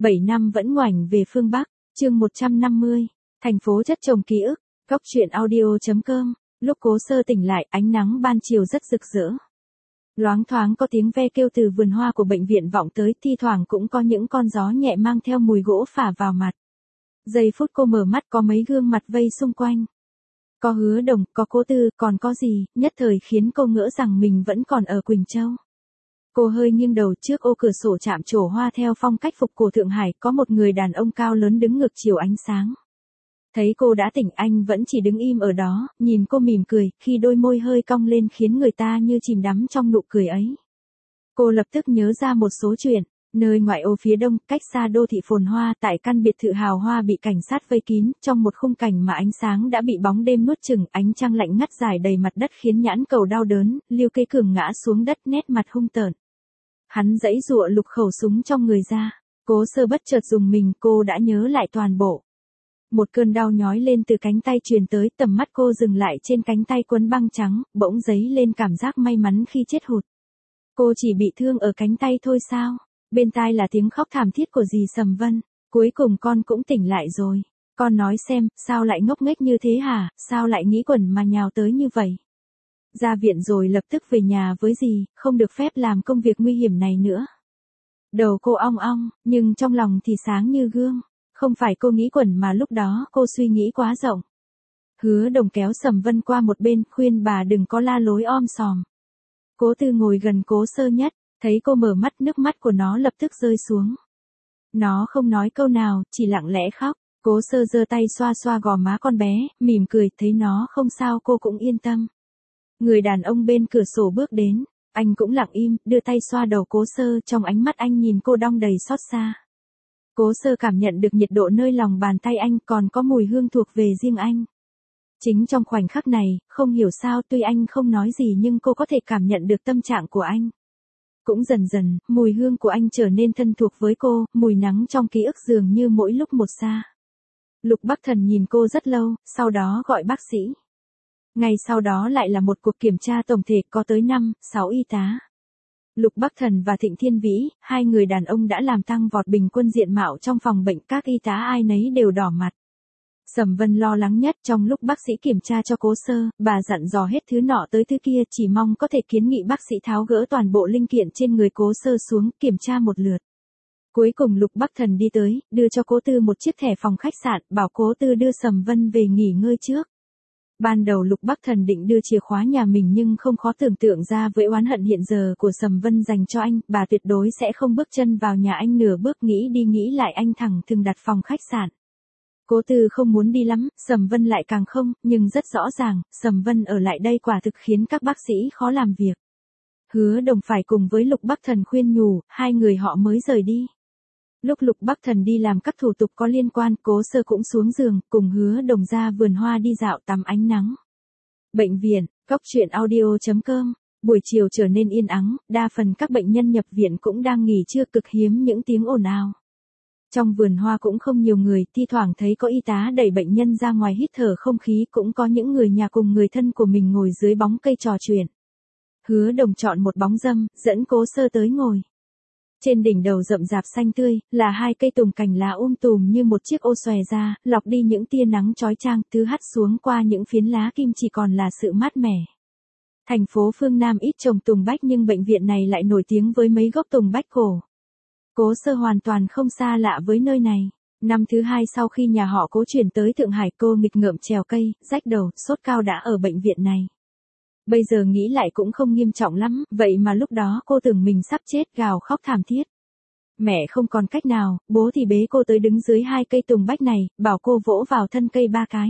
7 năm vẫn ngoảnh về phương Bắc, chương 150, thành phố chất chồng ký ức, góc truyện audio.com, lúc Cố Sơ tỉnh lại, ánh nắng ban chiều rất rực rỡ. Loáng thoáng có tiếng ve kêu từ vườn hoa của bệnh viện vọng tới, thi thoảng cũng có những con gió nhẹ mang theo mùi gỗ phả vào mặt. Giây phút cô mở mắt có mấy gương mặt vây xung quanh. Có Hứa Đồng, có Cố Tư, còn có gì, nhất thời khiến cô ngỡ rằng mình vẫn còn ở Quỳnh Châu. Cô hơi nghiêng đầu, trước ô cửa sổ chạm trổ hoa theo phong cách phục cổ Thượng Hải, có một người đàn ông cao lớn đứng ngược chiều ánh sáng. Thấy cô đã tỉnh, anh vẫn chỉ đứng im ở đó, nhìn cô mỉm cười, khi đôi môi hơi cong lên khiến người ta như chìm đắm trong nụ cười ấy. Cô lập tức nhớ ra một số chuyện. Nơi ngoại ô phía đông, cách xa đô thị phồn hoa, tại căn biệt thự hào hoa bị cảnh sát vây kín, trong một khung cảnh mà ánh sáng đã bị bóng đêm nuốt chửng, ánh trăng lạnh ngắt rải đầy mặt đất khiến nhãn cầu đau đớn, Lưu Kế Cường ngã xuống đất, nét mặt hung tợn. Hắn giãy giụa lục khẩu súng trong người ra. Cố Sơ bất chợt dùng mình, cô đã nhớ lại toàn bộ. Một cơn đau nhói lên từ cánh tay truyền tới, tầm mắt cô dừng lại trên cánh tay quấn băng trắng, bỗng dấy lên cảm giác may mắn khi chết hụt. Cô chỉ bị thương ở cánh tay thôi sao? Bên tai là tiếng khóc thảm thiết của dì Sầm Vân. Cuối cùng con cũng tỉnh lại rồi. Con nói xem, sao lại ngốc nghếch như thế hả, sao lại nghĩ quẩn mà nhào tới như vậy? Ra viện rồi lập tức về nhà với dì, không được phép làm công việc nguy hiểm này nữa. Đầu cô ong ong, nhưng trong lòng thì sáng như gương. Không phải cô nghĩ quẩn mà lúc đó cô suy nghĩ quá rộng. Hứa Đồng kéo Sầm Vân qua một bên, khuyên bà đừng có la lối om sòm. Cố Tư ngồi gần Cố Sơ nhất. Thấy cô mở mắt, nước mắt của nó lập tức rơi xuống. Nó không nói câu nào, chỉ lặng lẽ khóc. Cố Sơ giơ tay xoa xoa gò má con bé, mỉm cười, thấy nó không sao cô cũng yên tâm. Người đàn ông bên cửa sổ bước đến, anh cũng lặng im, đưa tay xoa đầu Cố Sơ, trong ánh mắt anh nhìn cô đong đầy xót xa. Cố Sơ cảm nhận được nhiệt độ nơi lòng bàn tay anh, còn có mùi hương thuộc về riêng anh. Chính trong khoảnh khắc này, không hiểu sao tuy anh không nói gì nhưng cô có thể cảm nhận được tâm trạng của anh. Cũng dần dần, mùi hương của anh trở nên thân thuộc với cô, mùi nắng trong ký ức dường như mỗi lúc một xa. Lục Bắc Thần nhìn cô rất lâu, sau đó gọi bác sĩ. Ngay sau đó lại là một cuộc kiểm tra tổng thể, có tới 5, 6 y tá. Lục Bắc Thần và Thịnh Thiên Vĩ, hai người đàn ông đã làm tăng vọt bình quân diện mạo trong phòng bệnh, các y tá ai nấy đều đỏ mặt. Sầm Vân lo lắng nhất, trong lúc bác sĩ kiểm tra cho Cố Sơ, bà dặn dò hết thứ nọ tới thứ kia, chỉ mong có thể kiến nghị bác sĩ tháo gỡ toàn bộ linh kiện trên người Cố Sơ xuống, kiểm tra một lượt. Cuối cùng Lục Bắc Thần đi tới, đưa cho Cố Tư một chiếc thẻ phòng khách sạn, bảo Cố Tư đưa Sầm Vân về nghỉ ngơi trước. Ban đầu Lục Bắc Thần định đưa chìa khóa nhà mình nhưng không khó tưởng tượng ra với oán hận hiện giờ của Sầm Vân dành cho anh, bà tuyệt đối sẽ không bước chân vào nhà anh nửa bước, nghĩ đi nghĩ lại anh thẳng thừng đặt phòng khách sạn. Cố Tư không muốn đi lắm, Sầm Vân lại càng không, nhưng rất rõ ràng, Sầm Vân ở lại đây quả thực khiến các bác sĩ khó làm việc. Hứa Đồng phải cùng với Lục Bắc Thần khuyên nhủ, hai người họ mới rời đi. Lúc Lục Bắc Thần đi làm các thủ tục có liên quan, Cố Sơ cũng xuống giường, cùng Hứa Đồng ra vườn hoa đi dạo tắm ánh nắng. Bệnh viện, góc truyện audio.com, buổi chiều trở nên yên ắng, đa phần các bệnh nhân nhập viện cũng đang nghỉ trưa, cực hiếm những tiếng ồn ào. Trong vườn hoa cũng không nhiều người, thi thoảng thấy có y tá đẩy bệnh nhân ra ngoài hít thở không khí, cũng có những người nhà cùng người thân của mình ngồi dưới bóng cây trò chuyện. Hứa Đồng chọn một bóng râm, dẫn Cố Sơ tới ngồi. Trên đỉnh đầu rậm rạp xanh tươi, là hai cây tùng cành lá tùm như một chiếc ô xòe ra, lọc đi những tia nắng chói chang, thứ hắt xuống qua những phiến lá kim chỉ còn là sự mát mẻ. Thành phố phương Nam ít trồng tùng bách nhưng bệnh viện này lại nổi tiếng với mấy gốc tùng bách cổ. Cố Sơ hoàn toàn không xa lạ với nơi này. Năm thứ 2 sau khi nhà họ Cố chuyển tới Thượng Hải, cô nghịch ngợm trèo cây, rách đầu, sốt cao đã ở bệnh viện này. Bây giờ nghĩ lại cũng không nghiêm trọng lắm, vậy mà lúc đó cô tưởng mình sắp chết, gào khóc thảm thiết. Mẹ không còn cách nào, bố thì bế cô tới đứng dưới hai cây tùng bách này, bảo cô vỗ vào thân cây 3 cái.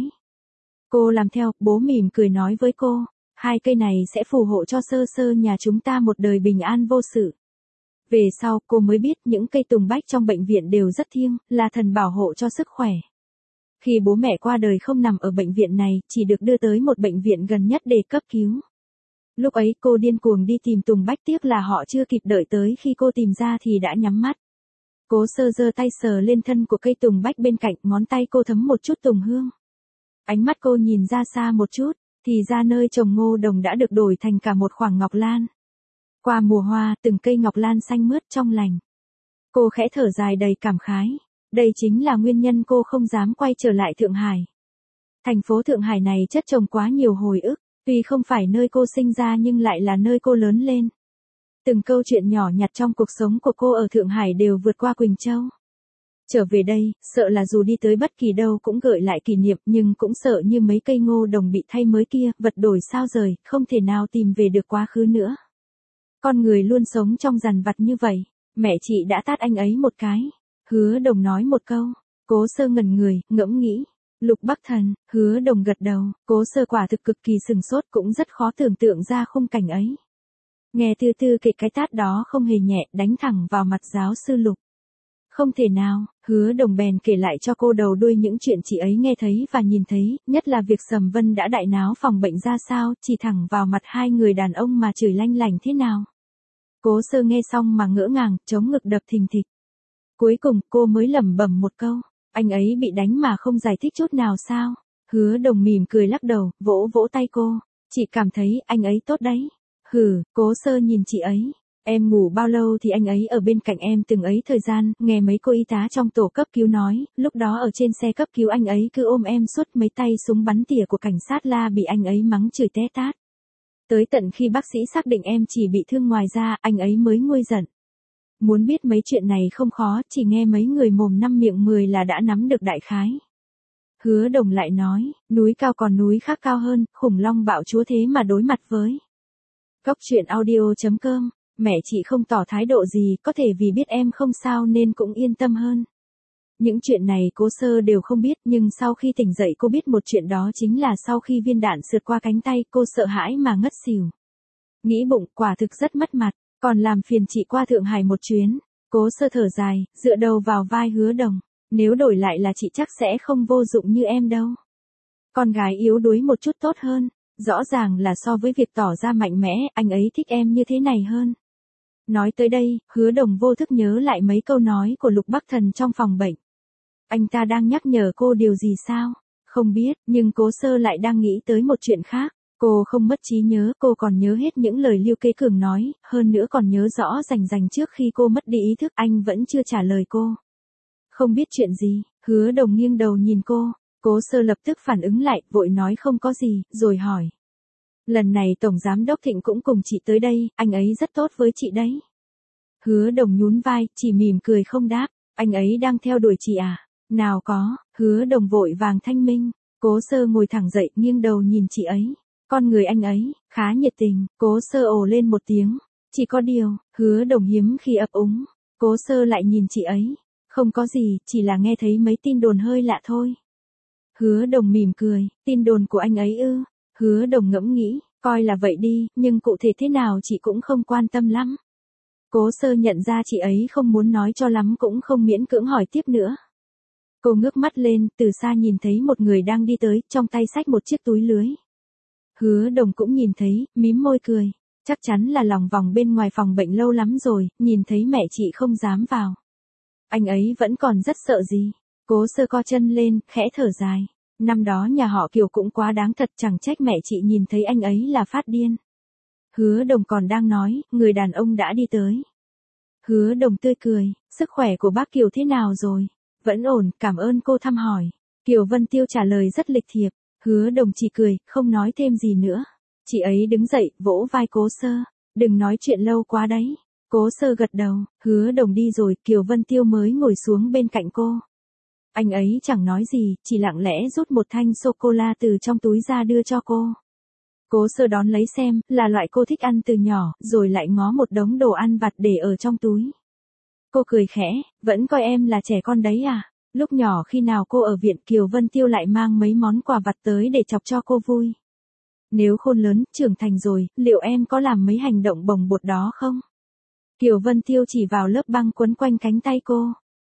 Cô làm theo, bố mỉm cười nói với cô, hai cây này sẽ phù hộ cho Sơ Sơ nhà chúng ta một đời bình an vô sự. Về sau, cô mới biết những cây tùng bách trong bệnh viện đều rất thiêng, là thần bảo hộ cho sức khỏe. Khi bố mẹ qua đời không nằm ở bệnh viện này, chỉ được đưa tới một bệnh viện gần nhất để cấp cứu. Lúc ấy cô điên cuồng đi tìm tùng bách, tiếc là họ chưa kịp đợi tới, khi cô tìm ra thì đã nhắm mắt. Cố Sơ giơ tay sờ lên thân của cây tùng bách bên cạnh, ngón tay cô thấm một chút tùng hương. Ánh mắt cô nhìn ra xa một chút, thì ra nơi trồng ngô đồng đã được đổi thành cả một khoảng ngọc lan. Qua mùa hoa, từng cây ngọc lan xanh mướt trong lành. Cô khẽ thở dài đầy cảm khái. Đây chính là nguyên nhân cô không dám quay trở lại Thượng Hải. Thành phố Thượng Hải này chất chồng quá nhiều hồi ức, tuy không phải nơi cô sinh ra nhưng lại là nơi cô lớn lên. Từng câu chuyện nhỏ nhặt trong cuộc sống của cô ở Thượng Hải đều vượt qua Quỳnh Châu. Trở về đây, sợ là dù đi tới bất kỳ đâu cũng gợi lại kỷ niệm, nhưng cũng sợ như mấy cây ngô đồng bị thay mới kia, vật đổi sao rời, không thể nào tìm về được quá khứ nữa. Con người luôn sống trong dằn vặt như vậy. Mẹ chị đã tát anh ấy một cái. Hứa Đồng nói một câu. Cố Sơ ngẩn người, ngẫm nghĩ. Lục Bắc Thần, Hứa Đồng gật đầu. Cố Sơ quả thực cực kỳ sừng sốt, cũng rất khó tưởng tượng ra khung cảnh ấy. Nghe Tư Tư kể cái tát đó không hề nhẹ, đánh thẳng vào mặt giáo sư Lục. Không thể nào, Hứa Đồng bèn kể lại cho cô đầu đuôi những chuyện chị ấy nghe thấy và nhìn thấy, nhất là việc Sầm Vân đã đại náo phòng bệnh ra sao, chỉ thẳng vào mặt hai người đàn ông mà chửi lanh lảnh thế nào. Cố Sơ nghe xong mà ngỡ ngàng, chống ngực đập thình thịch. Cuối cùng cô mới lẩm bẩm một câu, anh ấy bị đánh mà không giải thích chút nào sao? Hứa Đồng mỉm cười lắc đầu, vỗ vỗ tay cô, chị cảm thấy anh ấy tốt đấy. Hừ, Cố Sơ nhìn chị ấy. Em ngủ bao lâu thì anh ấy ở bên cạnh em từng ấy thời gian, nghe mấy cô y tá trong tổ cấp cứu nói, lúc đó ở trên xe cấp cứu anh ấy cứ ôm em suốt, mấy tay súng bắn tỉa của cảnh sát la bị anh ấy mắng chửi té tát. Tới tận khi bác sĩ xác định em chỉ bị thương ngoài da, anh ấy mới nguôi giận. Muốn biết mấy chuyện này không khó, chỉ nghe mấy người mồm năm miệng 10 là đã nắm được đại khái. Hứa Đồng lại nói, núi cao còn núi khác cao hơn, khủng long bạo chúa thế mà đối mặt với. Góc truyện audio.com, mẹ chị không tỏ thái độ gì, có thể vì biết em không sao nên cũng yên tâm hơn. Những chuyện này Cố Sơ đều không biết, nhưng sau khi tỉnh dậy cô biết một chuyện, đó chính là sau khi viên đạn sượt qua cánh tay cô sợ hãi mà ngất xỉu. Nghĩ bụng quả thực rất mất mặt, còn làm phiền chị qua Thượng Hải một chuyến. Cố Sơ thở dài, dựa đầu vào vai Hứa Đồng. Nếu đổi lại là chị chắc sẽ không vô dụng như em đâu. Con gái yếu đuối một chút tốt hơn, rõ ràng là so với việc tỏ ra mạnh mẽ, anh ấy thích em như thế này hơn. Nói tới đây, Hứa Đồng vô thức nhớ lại mấy câu nói của Lục Bắc Thần trong phòng bệnh. Anh ta đang nhắc nhở cô điều gì sao? Không biết, nhưng Cố Sơ lại đang nghĩ tới một chuyện khác. Cô không mất trí nhớ, cô còn nhớ hết những lời Lưu Kế Cường nói, hơn nữa còn nhớ rõ rành rành trước khi cô mất đi ý thức anh vẫn chưa trả lời cô. Không biết chuyện gì, Hứa Đồng nghiêng đầu nhìn cô. Cố Sơ lập tức phản ứng lại, vội nói không có gì, rồi hỏi. Lần này Tổng Giám Đốc Thịnh cũng cùng chị tới đây, anh ấy rất tốt với chị đấy. Hứa Đồng nhún vai, chỉ mỉm cười không đáp. Anh ấy đang theo đuổi chị à? Nào có, Hứa Đồng vội vàng thanh minh. Cố Sơ ngồi thẳng dậy, nghiêng đầu nhìn chị ấy. Con người anh ấy, khá nhiệt tình. Cố Sơ ồ lên một tiếng. Chỉ có điều, Hứa Đồng hiếm khi ấp úng. Cố Sơ lại nhìn chị ấy. Không có gì, chỉ là nghe thấy mấy tin đồn hơi lạ thôi. Hứa Đồng mỉm cười, tin đồn của anh ấy ư? Hứa Đồng ngẫm nghĩ, coi là vậy đi, nhưng cụ thể thế nào chị cũng không quan tâm lắm. Cố Sơ nhận ra chị ấy không muốn nói cho lắm, cũng không miễn cưỡng hỏi tiếp nữa. Cô ngước mắt lên, từ xa nhìn thấy một người đang đi tới, trong tay xách một chiếc túi lưới. Hứa Đồng cũng nhìn thấy, mím môi cười. Chắc chắn là lòng vòng bên ngoài phòng bệnh lâu lắm rồi, nhìn thấy mẹ chị không dám vào. Anh ấy vẫn còn rất sợ gì. Cố Sơ co chân lên, khẽ thở dài. Năm đó nhà họ Kiều cũng quá đáng thật, chẳng trách mẹ chị nhìn thấy anh ấy là phát điên. Hứa Đồng còn đang nói, người đàn ông đã đi tới. Hứa Đồng tươi cười, sức khỏe của bác Kiều thế nào rồi? Vẫn ổn, cảm ơn cô thăm hỏi. Kiều Vân Tiêu trả lời rất lịch thiệp. Hứa Đồng chỉ cười, không nói thêm gì nữa. Chị ấy đứng dậy, vỗ vai Cố Sơ. Đừng nói chuyện lâu quá đấy. Cố Sơ gật đầu, Hứa Đồng đi rồi, Kiều Vân Tiêu mới ngồi xuống bên cạnh cô. Anh ấy chẳng nói gì, chỉ lặng lẽ rút một thanh sô-cô-la từ trong túi ra đưa cho cô. Cố Sơ đón lấy xem, là loại cô thích ăn từ nhỏ, rồi lại ngó một đống đồ ăn vặt để ở trong túi. Cô cười khẽ, vẫn coi em là trẻ con đấy à? Lúc nhỏ khi nào cô ở viện, Kiều Vân Tiêu lại mang mấy món quà vặt tới để chọc cho cô vui. Nếu khôn lớn, trưởng thành rồi, liệu em có làm mấy hành động bồng bột đó không? Kiều Vân Tiêu chỉ vào lớp băng quấn quanh cánh tay cô.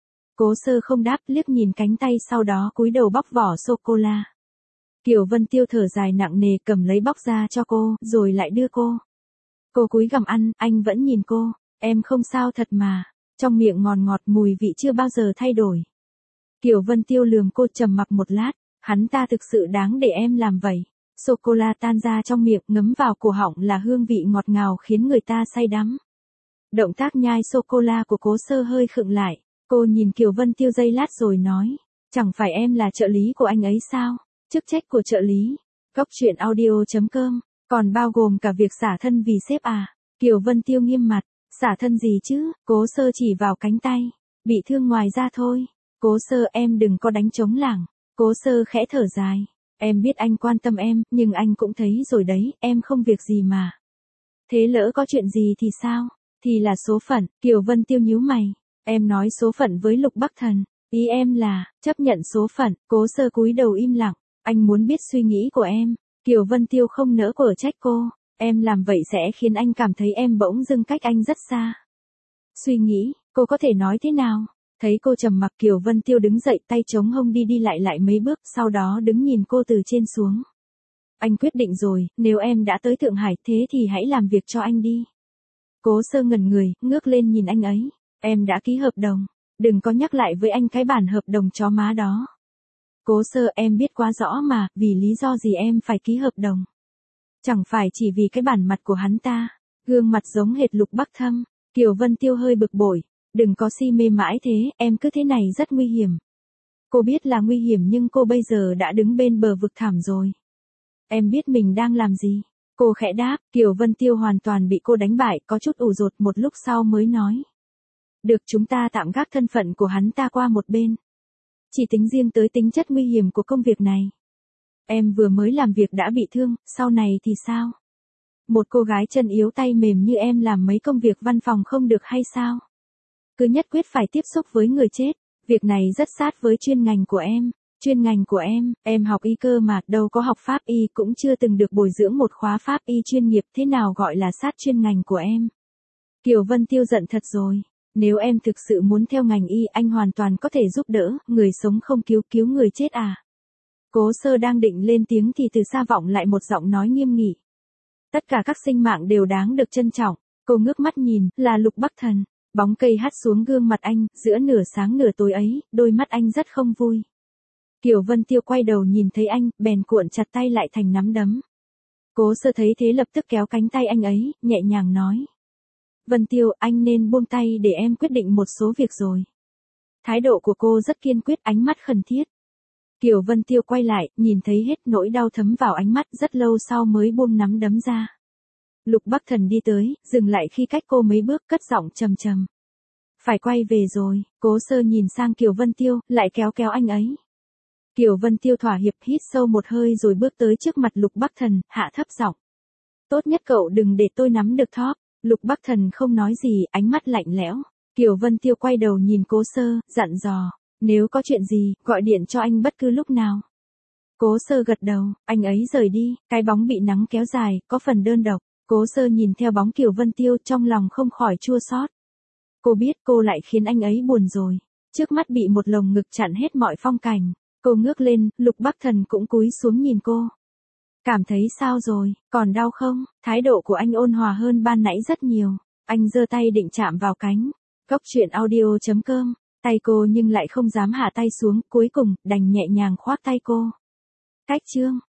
Cố Sơ không đáp, liếc nhìn cánh tay, sau đó cúi đầu bóc vỏ sô-cô-la. Kiều Vân Tiêu thở dài nặng nề, cầm lấy bóc ra cho cô, rồi lại đưa cô. Cô cúi gằm ăn, anh vẫn nhìn cô. Em không sao thật mà. Trong miệng ngọt ngọt, mùi vị chưa bao giờ thay đổi. Kiều Vân Tiêu lườm cô, trầm mặc một lát. Hắn ta thực sự đáng để em làm vậy. Sô-cô-la tan ra trong miệng, ngấm vào cổ họng là hương vị ngọt ngào khiến người ta say đắm. Động tác nhai sô-cô-la của Cố Sơ hơi khựng lại, cô nhìn Kiều Vân Tiêu giây lát rồi nói, chẳng phải em là trợ lý của anh ấy sao? Chức trách của trợ lý, Cóc truyện audio.com, còn bao gồm cả việc xả thân vì sếp à? Kiều Vân Tiêu nghiêm mặt, xả thân gì chứ? Cố Sơ chỉ vào cánh tay, bị thương ngoài da thôi. Cố Sơ em đừng có đánh trống lảng. Cố Sơ khẽ thở dài, em biết anh quan tâm em, nhưng anh cũng thấy rồi đấy, em không việc gì mà. Thế lỡ có chuyện gì thì sao? Thì là số phận. Kiều Vân Tiêu nhíu mày, em nói số phận với Lục Bắc Thần, ý em là, chấp nhận số phận. Cố Sơ cúi đầu im lặng, anh muốn biết suy nghĩ của em. Kiều Vân Tiêu không nỡ quở trách cô, em làm vậy sẽ khiến anh cảm thấy em bỗng dưng cách anh rất xa. Suy nghĩ, cô có thể nói thế nào? Thấy cô trầm mặc, Kiều Vân Tiêu đứng dậy, tay chống hông đi đi lại mấy bước, sau đó đứng nhìn cô từ trên xuống. Anh quyết định rồi, nếu em đã tới Thượng Hải thế thì hãy làm việc cho anh đi. Cố Sơ ngẩn người, ngước lên nhìn anh ấy. Em đã ký hợp đồng, đừng có nhắc lại với anh cái bản hợp đồng chó má đó. Cố Sơ em biết quá rõ mà, vì lý do gì em phải ký hợp đồng? Chẳng phải chỉ vì cái bản mặt của hắn ta, gương mặt giống hệt Lục Bắc Thâm. Kiều Vân Tiêu hơi bực bội, đừng có si mê mãi thế, em cứ thế này rất nguy hiểm. Cô biết là nguy hiểm nhưng cô bây giờ đã đứng bên bờ vực thẳm rồi. Em biết mình đang làm gì? Cô khẽ đáp, Kiều Vân Tiêu hoàn toàn bị cô đánh bại, có chút ủ rột, một lúc sau mới nói. Được, chúng ta tạm gác thân phận của hắn ta qua một bên. Chỉ tính riêng tới tính chất nguy hiểm của công việc này. Em vừa mới làm việc đã bị thương, sau này thì sao? Một cô gái chân yếu tay mềm như em làm mấy công việc văn phòng không được hay sao? Cứ nhất quyết phải tiếp xúc với người chết, việc này rất sát với chuyên ngành của em. Chuyên ngành của em học y cơ mà, đâu có học pháp y, cũng chưa từng được bồi dưỡng một khóa pháp y chuyên nghiệp, thế nào gọi là sát chuyên ngành của em? Kiều Vân Tiêu giận thật rồi, nếu em thực sự muốn theo ngành y, anh hoàn toàn có thể giúp đỡ, người sống không cứu người chết à? Cố Sơ đang định lên tiếng thì từ xa vọng lại một giọng nói nghiêm nghị. Tất cả các sinh mạng đều đáng được trân trọng. Cô ngước mắt nhìn, là Lục Bắc Thần. Bóng cây hắt xuống gương mặt anh, giữa nửa sáng nửa tối ấy, đôi mắt anh rất không vui. Kiều Vân Tiêu quay đầu nhìn thấy anh, bèn cuộn chặt tay lại thành nắm đấm. Cố Sơ thấy thế lập tức kéo cánh tay anh ấy, nhẹ nhàng nói. Vân Tiêu, anh nên buông tay để em quyết định một số việc rồi. Thái độ của cô rất kiên quyết, ánh mắt khẩn thiết. Kiều Vân Tiêu quay lại, nhìn thấy hết nỗi đau thấm vào ánh mắt, rất lâu sau mới buông nắm đấm ra. Lục Bắc Thần đi tới, dừng lại khi cách cô mấy bước, cất giọng trầm trầm. Phải quay về rồi. Cố Sơ nhìn sang Kiều Vân Tiêu, lại kéo anh ấy. Kiều Vân Tiêu thỏa hiệp, hít sâu một hơi rồi bước tới trước mặt Lục Bắc Thần, hạ thấp giọng. Tốt nhất cậu đừng để tôi nắm được thóp. Lục Bắc Thần không nói gì, ánh mắt lạnh lẽo. Kiều Vân Tiêu quay đầu nhìn Cố Sơ, dặn dò. Nếu có chuyện gì, gọi điện cho anh bất cứ lúc nào. Cố Sơ gật đầu, anh ấy rời đi, cái bóng bị nắng kéo dài, có phần đơn độc. Cố Sơ nhìn theo bóng Kiều Vân Tiêu, trong lòng không khỏi chua xót. Cô biết cô lại khiến anh ấy buồn rồi. Trước mắt bị một lồng ngực chặn hết mọi phong cảnh. Cô ngước lên, Lục Bắc Thần cũng cúi xuống nhìn cô. Cảm thấy sao rồi, còn đau không? Thái độ của anh ôn hòa hơn ban nãy rất nhiều. Anh giơ tay định chạm vào cánh. Cóc truyện audio.com. Tay cô nhưng lại không dám hạ tay xuống, cuối cùng, đành nhẹ nhàng khoác tay cô. Cách chương.